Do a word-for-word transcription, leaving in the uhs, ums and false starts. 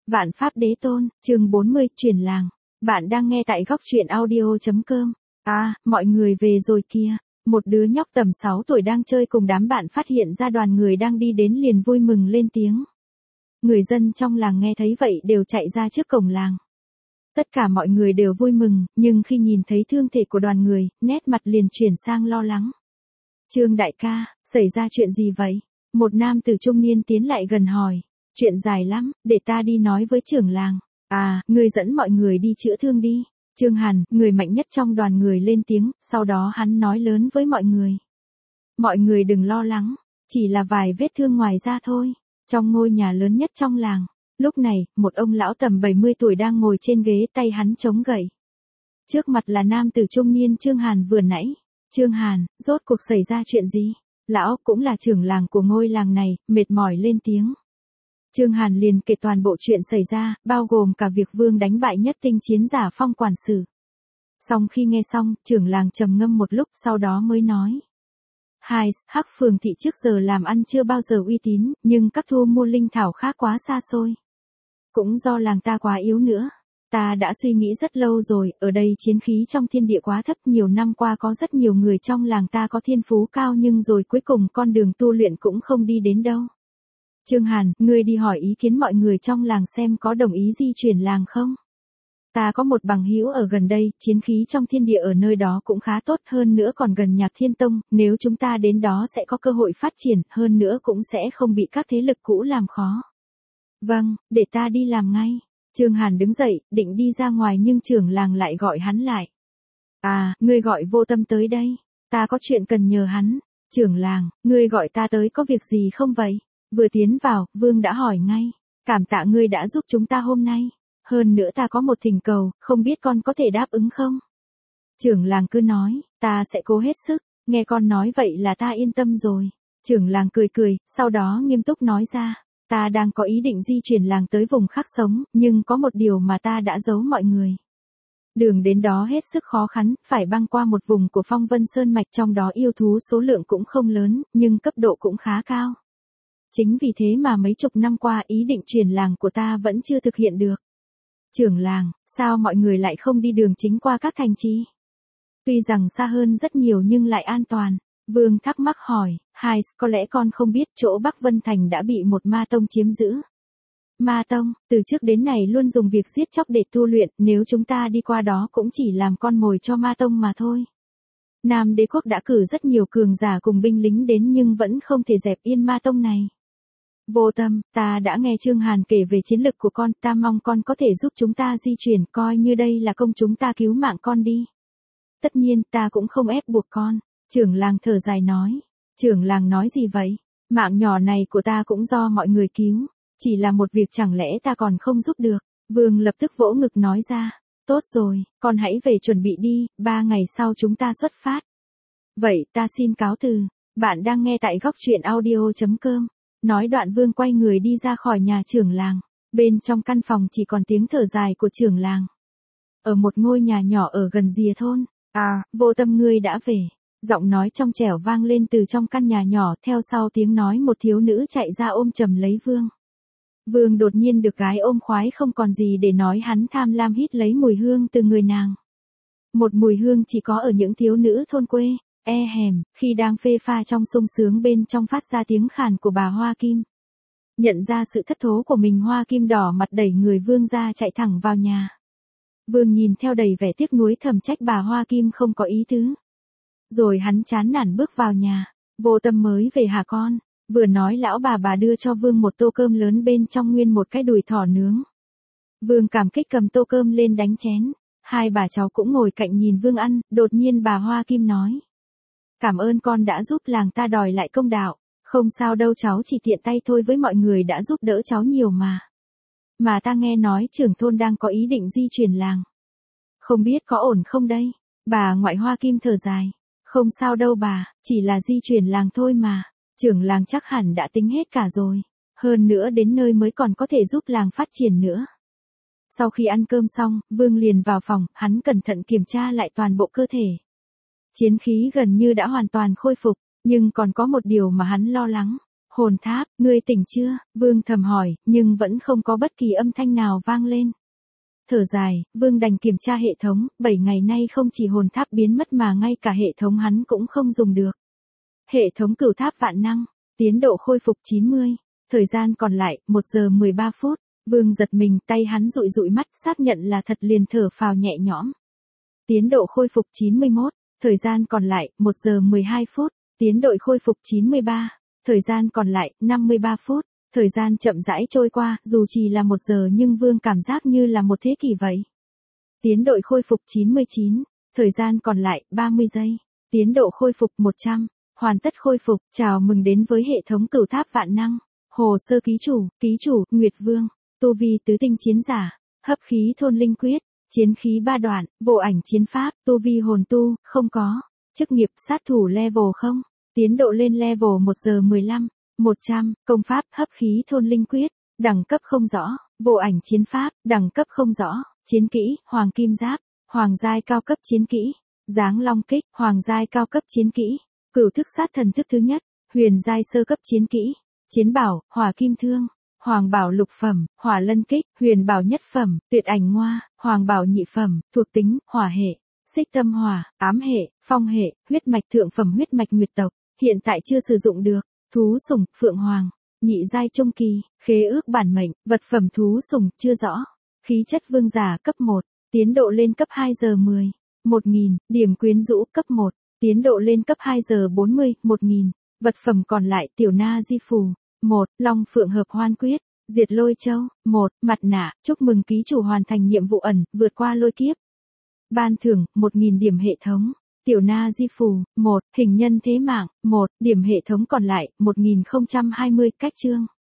Vạn Pháp Đế Tôn, chương bốn mươi, truyền làng. Bạn đang nghe tại góc truyện audio chấm com. À, mọi người về rồi kìa. Một đứa nhóc tầm sáu tuổi đang chơi cùng đám bạn phát hiện ra đoàn người đang đi đến liền vui mừng lên tiếng. Người dân trong làng nghe thấy vậy đều chạy ra trước cổng làng. Tất cả mọi người đều vui mừng, nhưng khi nhìn thấy thương thể của đoàn người, nét mặt liền chuyển sang lo lắng. Trương đại ca, xảy ra chuyện gì vậy? Một nam tử trung niên tiến lại gần hỏi. Chuyện dài lắm, để ta đi nói với trưởng làng. À, ngươi dẫn mọi người đi chữa thương đi. Trương Hàn, người mạnh nhất trong đoàn người lên tiếng, sau đó hắn nói lớn với mọi người. Mọi người đừng lo lắng, chỉ là vài vết thương ngoài da thôi. Trong ngôi nhà lớn nhất trong làng, lúc này, một ông lão tầm bảy mươi tuổi đang ngồi trên ghế, tay hắn chống gậy. Trước mặt là nam tử trung niên Trương Hàn vừa nãy. Trương Hàn, rốt cuộc xảy ra chuyện gì? Lão cũng là trưởng làng của ngôi làng này, mệt mỏi lên tiếng. Trương Hàn liền kể toàn bộ chuyện xảy ra, bao gồm cả việc Vương đánh bại nhất tinh chiến giả Phong quản sự. Sau khi nghe xong, trưởng làng trầm ngâm một lúc sau đó mới nói. Hai, Hắc Phường thị trước giờ làm ăn chưa bao giờ uy tín, nhưng các thu mua linh thảo khác quá xa xôi. Cũng do làng ta quá yếu nữa. Ta đã suy nghĩ rất lâu rồi, ở đây chiến khí trong thiên địa quá thấp, nhiều năm qua có rất nhiều người trong làng ta có thiên phú cao nhưng rồi cuối cùng con đường tu luyện cũng không đi đến đâu. Trương Hàn, ngươi đi hỏi ý kiến mọi người trong làng xem có đồng ý di chuyển làng không? Ta có một bằng hữu ở gần đây, chiến khí trong thiên địa ở nơi đó cũng khá tốt, hơn nữa còn gần Nhạc Thiên Tông, nếu chúng ta đến đó sẽ có cơ hội phát triển, hơn nữa cũng sẽ không bị các thế lực cũ làm khó. Vâng, để ta đi làm ngay. Trương Hàn đứng dậy, định đi ra ngoài nhưng trưởng làng lại gọi hắn lại. À, ngươi gọi Vô Tâm tới đây, ta có chuyện cần nhờ hắn. Trưởng làng, ngươi gọi ta tới có việc gì không vậy? Vừa tiến vào, Vương đã hỏi ngay. Cảm tạ ngươi đã giúp chúng ta hôm nay. Hơn nữa ta có một thỉnh cầu, không biết con có thể đáp ứng không? Trưởng làng cứ nói, ta sẽ cố hết sức. Nghe con nói vậy là ta yên tâm rồi. Trưởng làng cười cười, sau đó nghiêm túc nói ra. Ta đang có ý định di chuyển làng tới vùng khác sống, nhưng có một điều mà ta đã giấu mọi người. Đường đến đó hết sức khó khăn, phải băng qua một vùng của Phong Vân Sơn Mạch, trong đó yêu thú số lượng cũng không lớn, nhưng cấp độ cũng khá cao. Chính vì thế mà mấy chục năm qua ý định chuyển làng của ta vẫn chưa thực hiện được. Trưởng làng, sao mọi người lại không đi đường chính qua các thành trì? Tuy rằng xa hơn rất nhiều nhưng lại an toàn. Vương thắc mắc hỏi, Hai, có lẽ con không biết chỗ Bắc Vân Thành đã bị một ma tông chiếm giữ. Ma tông, từ trước đến nay luôn dùng việc giết chóc để tu luyện, nếu chúng ta đi qua đó cũng chỉ làm con mồi cho ma tông mà thôi. Nam Đế quốc đã cử rất nhiều cường giả cùng binh lính đến nhưng vẫn không thể dẹp yên ma tông này. Vô Tâm, ta đã nghe Trương Hàn kể về chiến lực của con, ta mong con có thể giúp chúng ta di chuyển, coi như đây là công chúng ta cứu mạng con đi. Tất nhiên, ta cũng không ép buộc con. Trưởng làng thở dài nói. Trưởng làng nói gì vậy? Mạng nhỏ này của ta cũng do mọi người cứu. Chỉ là một việc chẳng lẽ ta còn không giúp được? Vương lập tức vỗ ngực nói ra. Tốt rồi, con hãy về chuẩn bị đi, ba ngày sau chúng ta xuất phát. Vậy ta xin cáo từ. Bạn đang nghe tại góc truyện audio chấm com. Nói đoạn Vương quay người đi ra khỏi nhà trưởng làng. Bên trong căn phòng chỉ còn tiếng thở dài của trưởng làng. Ở một ngôi nhà nhỏ ở gần rìa thôn. À, Vô Tâm ngươi đã về. Giọng nói trong trẻo vang lên từ trong căn nhà nhỏ, theo sau tiếng nói một thiếu nữ chạy ra ôm chầm lấy Vương. Vương đột nhiên được gái ôm khoái không còn gì để nói, hắn tham lam hít lấy mùi hương từ người nàng. Một mùi hương chỉ có ở những thiếu nữ thôn quê. E hèm, khi đang phê pha trong sung sướng bên trong phát ra tiếng khàn của bà Hoa Kim. Nhận ra sự thất thố của mình, Hoa Kim đỏ mặt đẩy người Vương ra chạy thẳng vào nhà. Vương nhìn theo đầy vẻ tiếc nuối thầm trách bà Hoa Kim không có ý tứ. Rồi hắn chán nản bước vào nhà. Vô Tâm mới về hả con? Vừa nói lão bà bà đưa cho Vương một tô cơm lớn, bên trong nguyên một cái đùi thỏ nướng. Vương cảm kích cầm tô cơm lên đánh chén. Hai bà cháu cũng ngồi cạnh nhìn Vương ăn, đột nhiên bà Hoa Kim nói. Cảm ơn con đã giúp làng ta đòi lại công đạo. Không sao đâu cháu, chỉ tiện tay thôi, với mọi người đã giúp đỡ cháu nhiều mà. Mà ta nghe nói trưởng thôn đang có ý định di chuyển làng. Không biết có ổn không đây? Bà ngoại Hoa Kim thở dài. Không sao đâu bà, chỉ là di chuyển làng thôi mà. Trưởng làng chắc hẳn đã tính hết cả rồi. Hơn nữa đến nơi mới còn có thể giúp làng phát triển nữa. Sau khi ăn cơm xong, Vương liền vào phòng, hắn cẩn thận kiểm tra lại toàn bộ cơ thể. Chiến khí gần như đã hoàn toàn khôi phục, nhưng còn có một điều mà hắn lo lắng. Hồn tháp, ngươi tỉnh chưa? Vương thầm hỏi, nhưng vẫn không có bất kỳ âm thanh nào vang lên. Thở dài, Vương đành kiểm tra hệ thống, bảy ngày nay không chỉ hồn tháp biến mất mà ngay cả hệ thống hắn cũng không dùng được. Hệ thống cửu tháp vạn năng, tiến độ khôi phục chín mươi, thời gian còn lại, một giờ mười ba phút. Vương giật mình, tay hắn dụi dụi mắt, xác nhận là thật liền thở phào nhẹ nhõm. Tiến độ khôi phục chín mươi mốt, thời gian còn lại, một giờ mười hai phút. Tiến độ khôi phục chín mươi ba, thời gian còn lại, năm mươi ba phút. Thời gian chậm rãi trôi qua, dù chỉ là một giờ nhưng Vương cảm giác như là một thế kỷ vậy. Tiến độ khôi phục chín mươi chín, thời gian còn lại, ba mươi giây. Tiến độ khôi phục một trăm, hoàn tất khôi phục, chào mừng đến với hệ thống cửu tháp vạn năng. Hồ sơ ký chủ, ký chủ, Nguyệt Vương, tu vi tứ tinh chiến giả, hấp khí thôn linh quyết, chiến khí ba đoạn, vô ảnh chiến pháp, tu vi hồn tu, không có, chức nghiệp sát thủ level không, tiến độ lên level một giờ mười lăm, một trăm, công pháp hấp khí thôn linh quyết, đẳng cấp không rõ, vô ảnh chiến pháp, đẳng cấp không rõ, chiến kỹ, hoàng kim giáp, hoàng giai cao cấp chiến kỹ, giáng long kích, hoàng giai cao cấp chiến kỹ, cửu thức sát thần thức thứ nhất, huyền giai sơ cấp chiến kỹ, chiến bảo, hỏa kim thương, hoàng bảo lục phẩm, hỏa lân kích, huyền bảo nhất phẩm, tuyệt ảnh ngoa, hoàng bảo nhị phẩm, thuộc tính, hỏa hệ, xích tâm hỏa, ám hệ, phong hệ, huyết mạch thượng phẩm huyết mạch nguyệt tộc, hiện tại chưa sử dụng được, thú sủng, phượng hoàng, nhị giai trung kỳ, khế ước bản mệnh, vật phẩm thú sủng, chưa rõ, khí chất vương giả cấp một, tiến độ lên cấp hai giờ mười, một nghìn, điểm quyến rũ cấp một, tiến độ lên cấp hai giờ bốn mươi, một nghìn, vật phẩm còn lại tiểu na di phù, một, long phượng hợp hoan quyết, diệt lôi châu, một, mặt nạ, chúc mừng ký chủ hoàn thành nhiệm vụ ẩn, vượt qua lôi kiếp. Ban thưởng, một nghìn điểm hệ thống, tiểu na di phù, một, hình nhân thế mạng, một, điểm hệ thống còn lại, một nghìn không trăm hai mươi, cách chương.